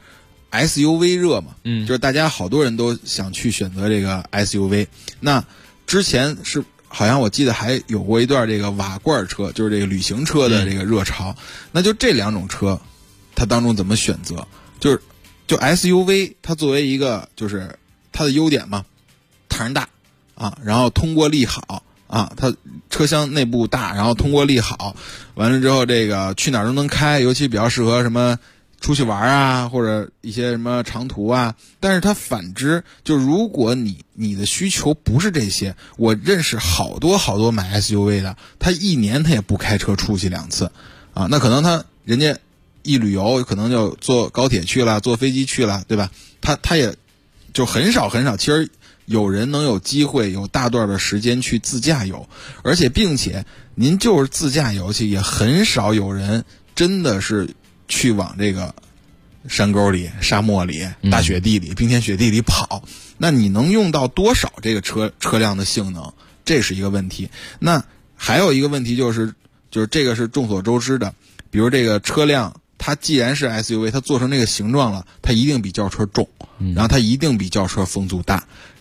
SUV 热嘛，就是大家好多人都想去选择这个 SUV。那之前是好像我记得还有过一段这个瓦罐车，就是这个旅行车的这个热潮。那就这两种车，它当中怎么选择？就 SUV 它作为一个就是它的优点嘛，摊儿大啊，然后通过力好啊，它车厢内部大，然后通过力好，完了之后这个去哪儿都能开，尤其比较适合什么出去玩啊，或者一些什么长途啊。但是它反之，就如果你的需求不是这些，我认识好多买 SUV 的，他一年他也不开车出去2次啊，那可能人家一旅游可能就坐高铁去了，坐飞机去了，对吧？他也就很少，其实有人能有机会有大段的时间去自驾游，而且并且您就是自驾游去，也很少有人真的是去往这个山沟里、沙漠里、大雪地里、冰天雪地里跑。那你能用到多少这个车辆的性能，这是一个问题。那还有一个问题就是这个是众所周知的，比如这个车辆它既然是 SUV， 它做成这个形状了，它一定比轿车重，然后它一定比轿车风阻大，然后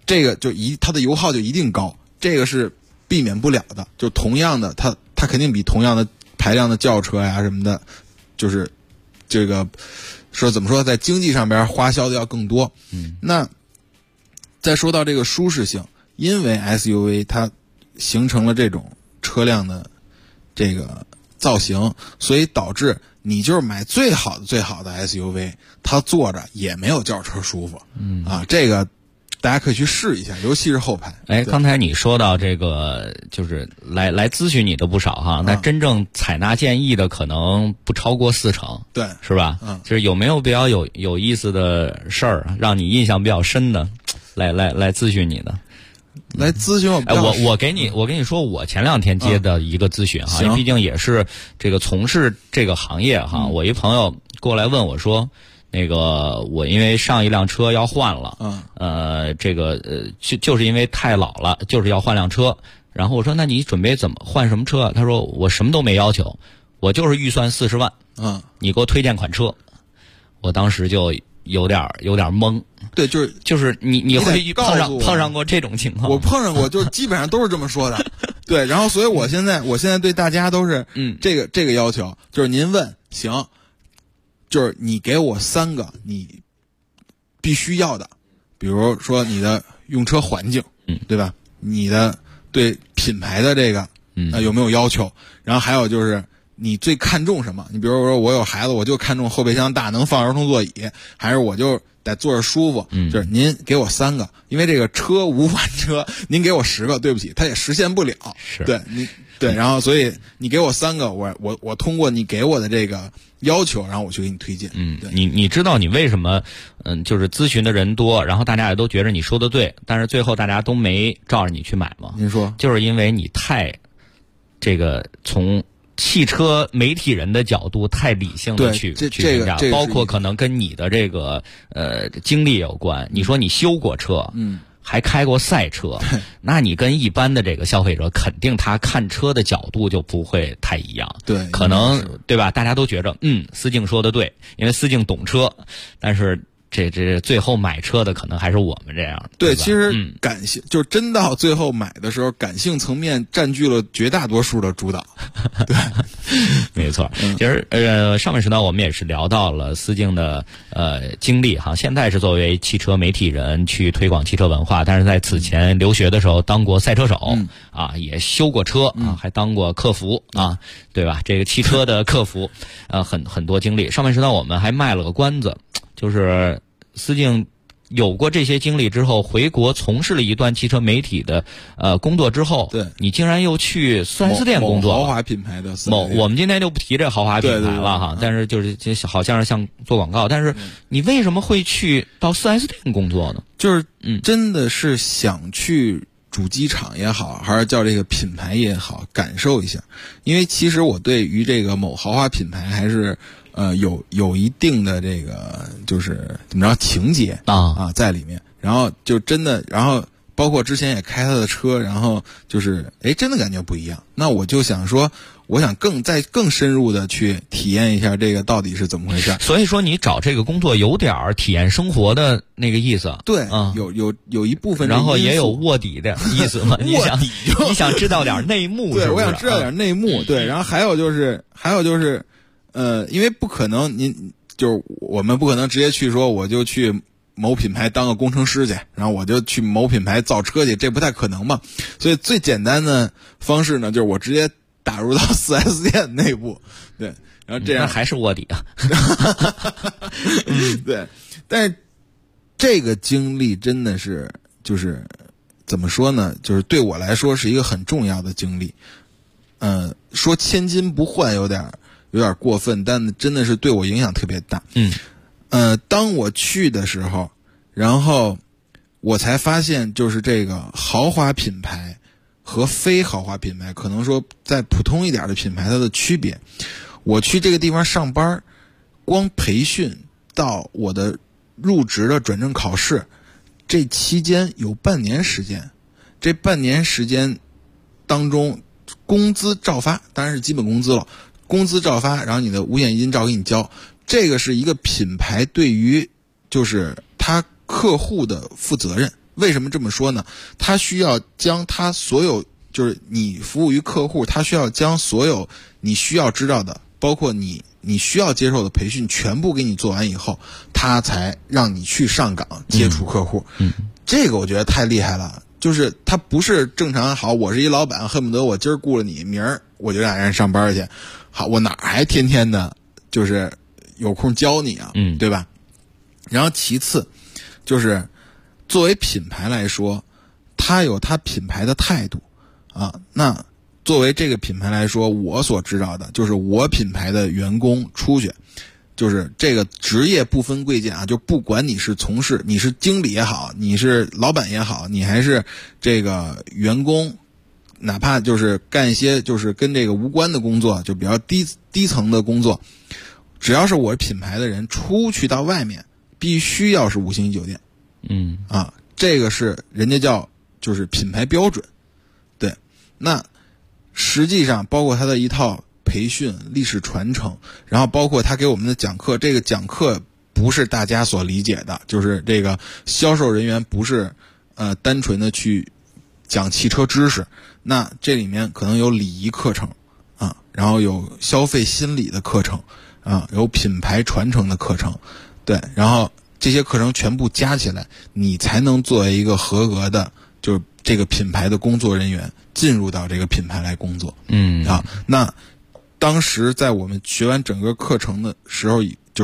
这个就它的油耗就一定高，这个是避免不了的。就同样的，它肯定比同样的排量的轿车呀什么的，就是这个怎么说，在经济上边花销的要更多。那再说到这个舒适性，因为 SUV 它形成了这种车辆的这个造型，所以导致你就是买最好的 SUV， 它坐着也没有轿车舒服。这个大家可以去试一下，尤其是后排。 刚才你说到这个，就是来咨询你的不少哈，那真正采纳建议的可能不超过40%， 对， 是吧？就是有没有比较有意思的事儿，让你印象比较深的，来咨询你的？ 来咨询我跟你说，我前2天接的一个咨询哈，因为毕竟也是这个从事这个行业哈，我一朋友过来问我说，那个我因为上一辆车要换了，就是因为太老了，就是要换辆车。然后我说那你准备怎么换什么车？他说我什么都没要求，我就是预算40万，你给我推荐款车。我当时就有点懵。 对， 就是你会碰上过这种情况？ 我碰上过，就基本上都是这么说的。对，然后所以我现在对大家都是这个要求，就是您问行，就是你给我3个你必须要的，比如说你的用车环境，对吧？你的对品牌的这个有没有要求？然后还有就是你最看重什么？你比如说我有孩子，我就看重后备箱大，能放儿童座椅，还是我就得坐着舒服？就是您给我3个，因为这个车5款车，您给我10个，对不起，它也实现不了。对你对，然后所以你给我3个，我通过你给我的这个要求，然后我去给你推荐。对， 你知道你为什么就是咨询的人多，然后大家也都觉得你说的对，但是最后大家都没照着你去买吗？ 您说， 就是因为你太这个从汽车媒体人的角度太理性的去评价，包括可能跟你的这个经历有关。你说你修过车，还开过赛车，那你跟一般的这个消费者，肯定他看车的角度就不会太一样。 对， 可能对吧？大家都觉着思静说的对，因为思静懂车，但是这最后买车的可能还是我们这样的。 对，其实感性就是真到最后买的时候，感性层面占据了绝大多数的主导。对， 没错。其实上面时段我们也是聊到了思静的经历哈，现在是作为汽车媒体人去推广汽车文化，但是在此前留学的时候当过赛车手，也修过车还当过客服对吧？这个汽车的客服很多经历。上面时段我们还卖了个关子，就是思静有过这些经历之后，回国从事了一段汽车媒体的工作之后， 对， 你竟然又去4S店工作， 豪华品牌的我们今天就不提这豪华品牌了哈，但是就是好像是像做广告，但是你为什么会去到4S店工作呢？ 就是真的是想去主机厂也好，还是叫这个品牌也好，感受一下。因为其实我对于这个某豪华品牌还是有一定的这个就是怎么着情节在里面，然后就真的，然后包括之前也开他的车，然后就是真的感觉不一样。那我就想说，我想更深入的去体验一下这个到底是怎么回事。 所以说你找这个工作有点体验生活的那个意思。 对，有一部分， 然后也有卧底的意思嘛。你想知道点内幕是不是？ 对，我想知道点内幕。对，然后还有就是。因为不可能，就是我们不可能直接去说我就去某品牌当个工程师去，然后我就去某品牌造车去，这不太可能嘛。所以最简单的方式呢，就是我直接打入到 4S 店内部，对，然后这样还是卧底啊。 对，但是这个经历真的是就是怎么说呢？就是对我来说是一个很重要的经历。说千金不换有点过分，但真的是对我影响特别大。当我去的时候，然后我才发现，就是这个豪华品牌和非豪华品牌，可能说在普通一点的品牌它的区别。我去这个地方上班，光培训到我的入职的转正考试，这期间有半年时间。这半年时间当中，工资照发，当然是基本工资了。工资照发，然后你的五险一金照给你交，这个是一个品牌对于就是他客户的负责任， 为什么这么说呢？他需要将他所有，就是你服务于客户，他需要将所有你需要知道的，包括你需要接受的培训全部给你做完以后，他才让你去上岗接触客户。这个我觉得太厉害了，就是他不是正常好，我是一老板，恨不得我今儿雇了你，明儿我就让人上班去，好，我哪还天天的就是有空教你啊，对吧？然后其次就是作为品牌来说，他有他品牌的态度啊。那作为这个品牌来说，我所知道的就是我品牌的员工出去，就是这个职业不分贵贱啊，就不管你是从事，你是经理也好，你是老板也好，你还是这个员工，哪怕就是干一些就是跟这个无关的工作，就比较低层的工作，只要是我品牌的人出去到外面，必须要是5星级酒店。这个是人家叫就是品牌标准。对，那实际上包括他的一套培训、历史传承，然后包括他给我们的讲课，这个讲课不是大家所理解的，就是这个销售人员不是单纯的去讲汽车知识，那这里面可能有礼仪课程啊，然后有消费心理的课程啊，有品牌传承的课程，对，然后这些课程全部加起来，你才能作为一个合格的就是这个品牌的工作人员进入到这个品牌来工作。那当时在我们学完整个课程的时候，就是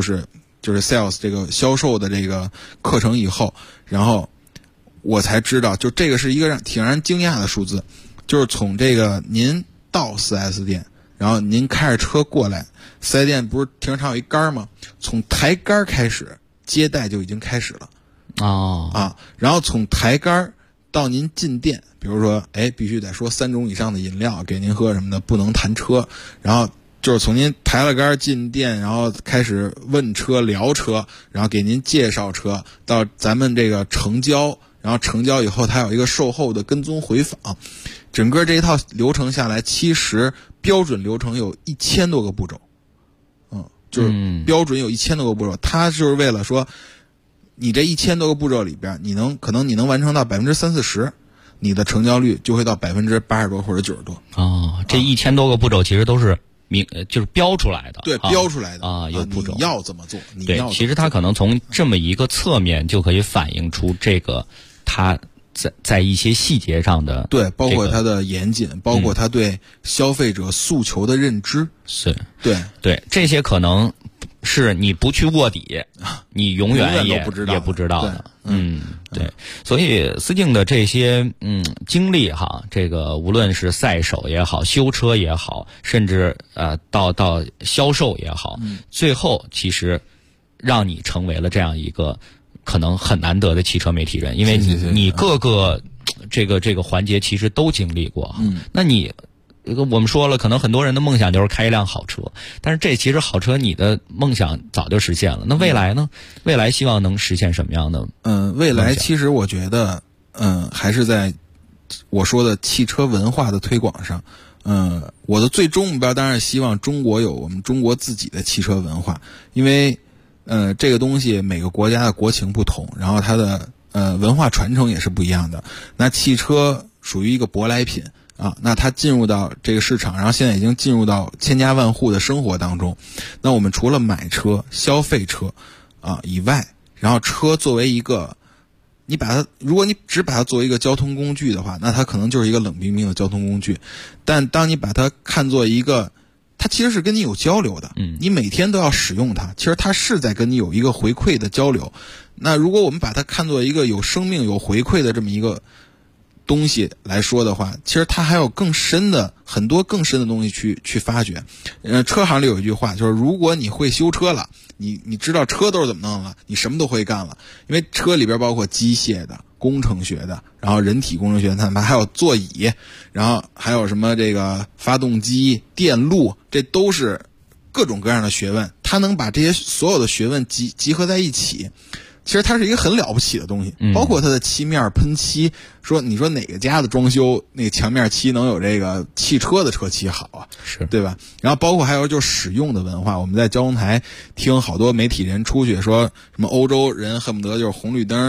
sales 这个销售的这个课程以后，然后我才知道，就这个是一个挺让人惊讶的数字，就是从这个您到 4S 店，然后您开着车过来，4S 店不是停车场有一杆吗？从抬杆开始接待就已经开始了。然后从抬杆到您进店，比如说必须得说3种以上的饮料给您喝什么的，不能谈车，然后就是从您抬了杆进店，然后开始问车聊车，然后给您介绍车，到咱们这个成交，然后成交以后他有一个售后的跟踪回访，整个这一套流程下来，其实标准流程有1000多个步骤。就是标准有1000多个步骤，它就是为了说你这1000多个步骤里边，可能你能完成到30-40%，你的成交率就会到80%多或者90%多。 这1000多个步骤其实都是就是标出来的。 对，标出来的有步骤。 你要怎么做？ 对，其实它可能从这么一个侧面就可以反映出这个它在一些细节上的， 对，包括它的严谨，包括它对消费者诉求的认知， 是对， 这些可能是你不去卧底，你永远也不知道的。对，所以思静的这些经历哈，这个无论是赛手也好，修车也好，甚至到销售也好，最后其实让你成为了这样一个可能很难得的汽车媒体人，因为你各个这个环节其实都经历过。那你我们说了，可能很多人的梦想就是开一辆好车，但是这其实好车你的梦想早就实现了。那未来呢？未来希望能实现什么样的？ 未来其实我觉得，还是在我说的汽车文化的推广上。我的最终目标当然希望中国有我们中国自己的汽车文化，因为这个东西每个国家的国情不同，然后它的文化传承也是不一样的。那汽车属于一个舶来品啊，那它进入到这个市场，然后现在已经进入到千家万户的生活当中。那我们除了买车、消费车以外，然后车作为一个，如果你只把它作为一个交通工具的话，那它可能就是一个冷冰冰的交通工具。但当你把它看作一个，它其实是跟你有交流的，你每天都要使用它，其实它是在跟你有一个回馈的交流。那如果我们把它看作一个有生命、有回馈的这么一个东西来说的话，其实它还有很多更深的东西去发掘。车行里有一句话，就是如果你会修车了，你知道车都是怎么弄了，你什么都会干了。因为车里边包括机械的、工程学的，然后人体工程学的，还有座椅，然后还有什么这个发动机、电路，这都是各种各样的学问。它能把这些所有的学问集合在一起，其实它是一个很了不起的东西。包括它的漆面喷漆，你说哪个家的装修那个墙面漆能有这个汽车的车漆好啊？ 是对吧？然后包括还有就是使用的文化，我们在交通台听好多媒体人出去说什么欧洲人恨不得就是红绿灯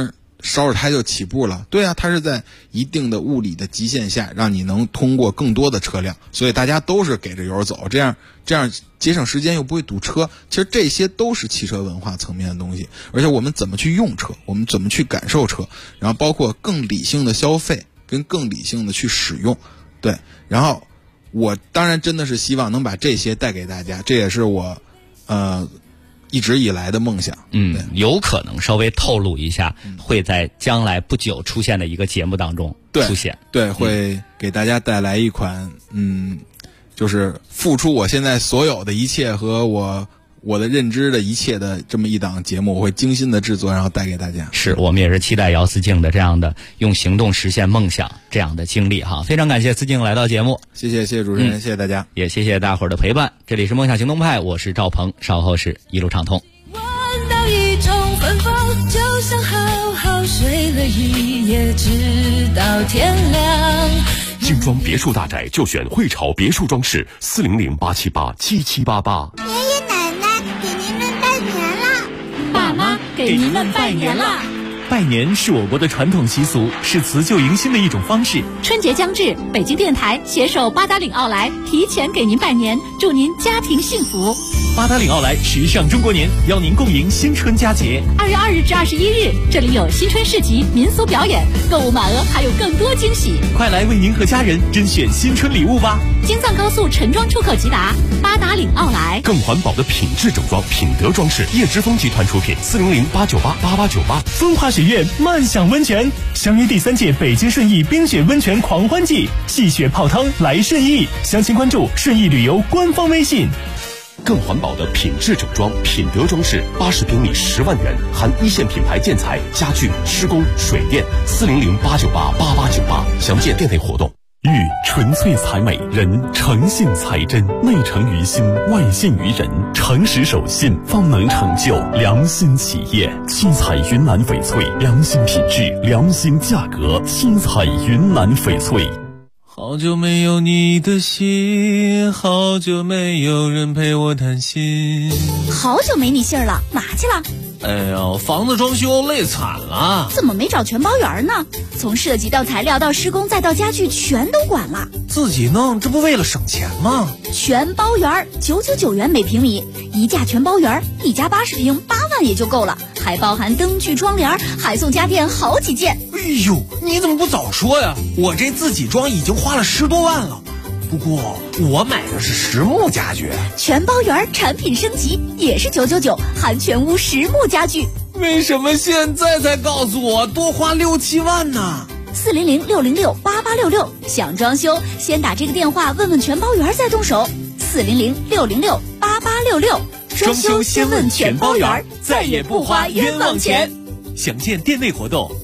烧着胎就起步了。对啊，它是在一定的物理的极限下，让你能通过更多的车辆，所以大家都是给着油走，这样节省时间又不会堵车。其实这些都是汽车文化层面的东西，而且我们怎么去用车，我们怎么去感受车，然后包括更理性的消费跟更理性的去使用。对，然后我当然真的是希望能把这些带给大家，这也是我一直以来的梦想。 有可能稍微透露一下，会在将来不久出现的一个节目当中出现。 对，会给大家带来一款就是付出我现在所有的一切和我的认知的一切的这么一档节目，我会精心的制作，然后带给大家。 是我们也是期待姚思静的这样的用行动实现梦想这样的经历哈。非常感谢思静来到节目， 谢谢主持人，谢谢大家， 也谢谢大伙儿的陪伴。这里是梦想行动派，我是赵鹏，稍后是一路畅通。 闻到一种芬芳，就想好好睡了一夜，直到天亮。 精装别墅大宅就选汇潮别墅装饰，400-878-7788。 爷爷奶奶给您们拜年啦！ 爸妈给您们拜年啦！ 拜年是我国的传统习俗，是辞旧迎新的一种方式。 春节将至，北京电台携手八达岭奥莱提前给您拜年，祝您家庭幸福。 八达岭奥莱时尚中国年，邀您共迎新春佳节。 2月2日至21日，这里有新春市集、民俗表演，购物满额还有更多惊喜。 快来为您和家人甄选新春礼物吧！ 京藏高速陈庄出口即达，八达岭奥莱。 更环保的品质整装，品德装饰，叶之峰集团出品，400-898-8898。 风华雪苑漫享温泉，相约第3届北京顺义冰雪温泉狂欢季，戏雪泡汤来顺义。详情关注顺义旅游官方微信。 更环保的品质整装，品德装饰，80平米10万元，含一线品牌建材、家具、施工、水电，400-898-8898。详见店内活动。 玉纯粹才美，人诚信才真，内诚于心，外信于人，诚实守信，方能成就良心企业。七彩云南翡翠，良心品质，良心价格。七彩云南翡翠。 好久没有你的信，好久没有人陪我谈心。 好久没你信儿了，哪去了？ 哎呀，房子装修累惨了。 怎么没找全包圆呢？从设计到材料到施工再到家具全都管了。 自己弄，这不为了省钱吗？ 全包圆999元每平米，一价全包圆，一家80平8万也就够了，还包含灯具窗帘，还送家电好几件。 哎呦，你怎么不早说呀？我这自己装已经花了10多万了。不过我买的是实木家具， 全包圆产品升级也是999，含全屋实木家具。 为什么现在才告诉我多花6、7万呢 ？400-606-8866，想装修先打这个电话问问全包圆再动手。400-606-8866， 装修先问全包圆，再也不花冤枉钱。详见店内活动。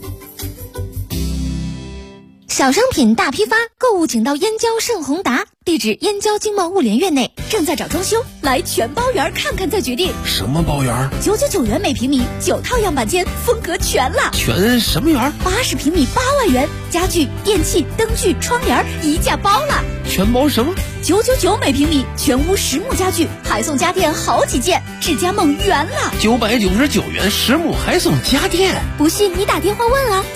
小商品大批发，购物请到燕郊盛宏达，地址燕郊经贸物联院内，正在找装修，来全包圆看看再决定。 什么包圆 ？999元每平米，9套样板间，风格全了。 全什么圆 ？80平米8万元，家具、电器、灯具、窗帘一价包了。 全包什么 ？999每平米，全屋实木家具，还送家电好几件，智家梦圆了。 999元实木还送家电， 不信你打电话问啊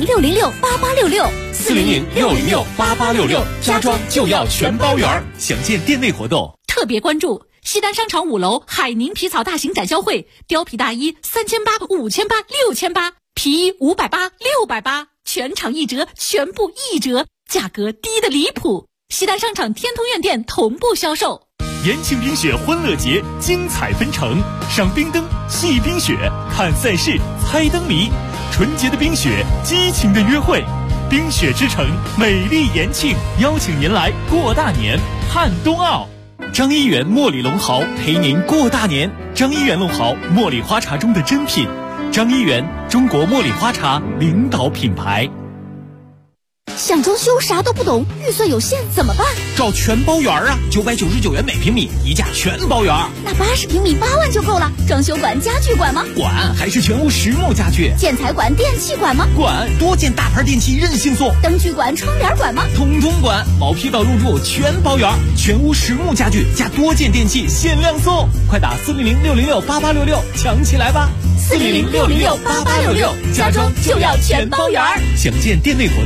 ，400-606-8866，400-606-8866，家装就要全包圆。详见店内活动。 特别关注西单商场5楼海宁皮草大型展销会，貂皮大衣3800、5800、6800，皮衣580、680，全场1折，全部1折，价格低得离谱。西单商场天通苑店同步销售。 延庆冰雪欢乐节精彩纷呈，赏冰灯、戏冰雪、看赛事、猜灯谜，纯洁的冰雪，激情的约会。冰雪之城美丽延庆，邀请您来过大年，看冬奥。张一元茉莉龙毫陪您过大年。张一元龙毫，茉莉花茶中的珍品。张一元，中国茉莉花茶领导品牌。 想装修啥都不懂，预算有限怎么办？ 找全包园啊，999元每平米，一价全包园。 那80平米8万就够了。装修管、家具管吗？ 管，还是全屋实木家具。 建材管、电器管吗？ 管，多件大牌电器任性送。 灯具管、窗帘管吗？ 统统管，毛坯到入住全包园，全屋实木家具加多件电器限量送，快打400-606-8866抢起来吧！400-606-8866，家装就要全包园。详见店内活动。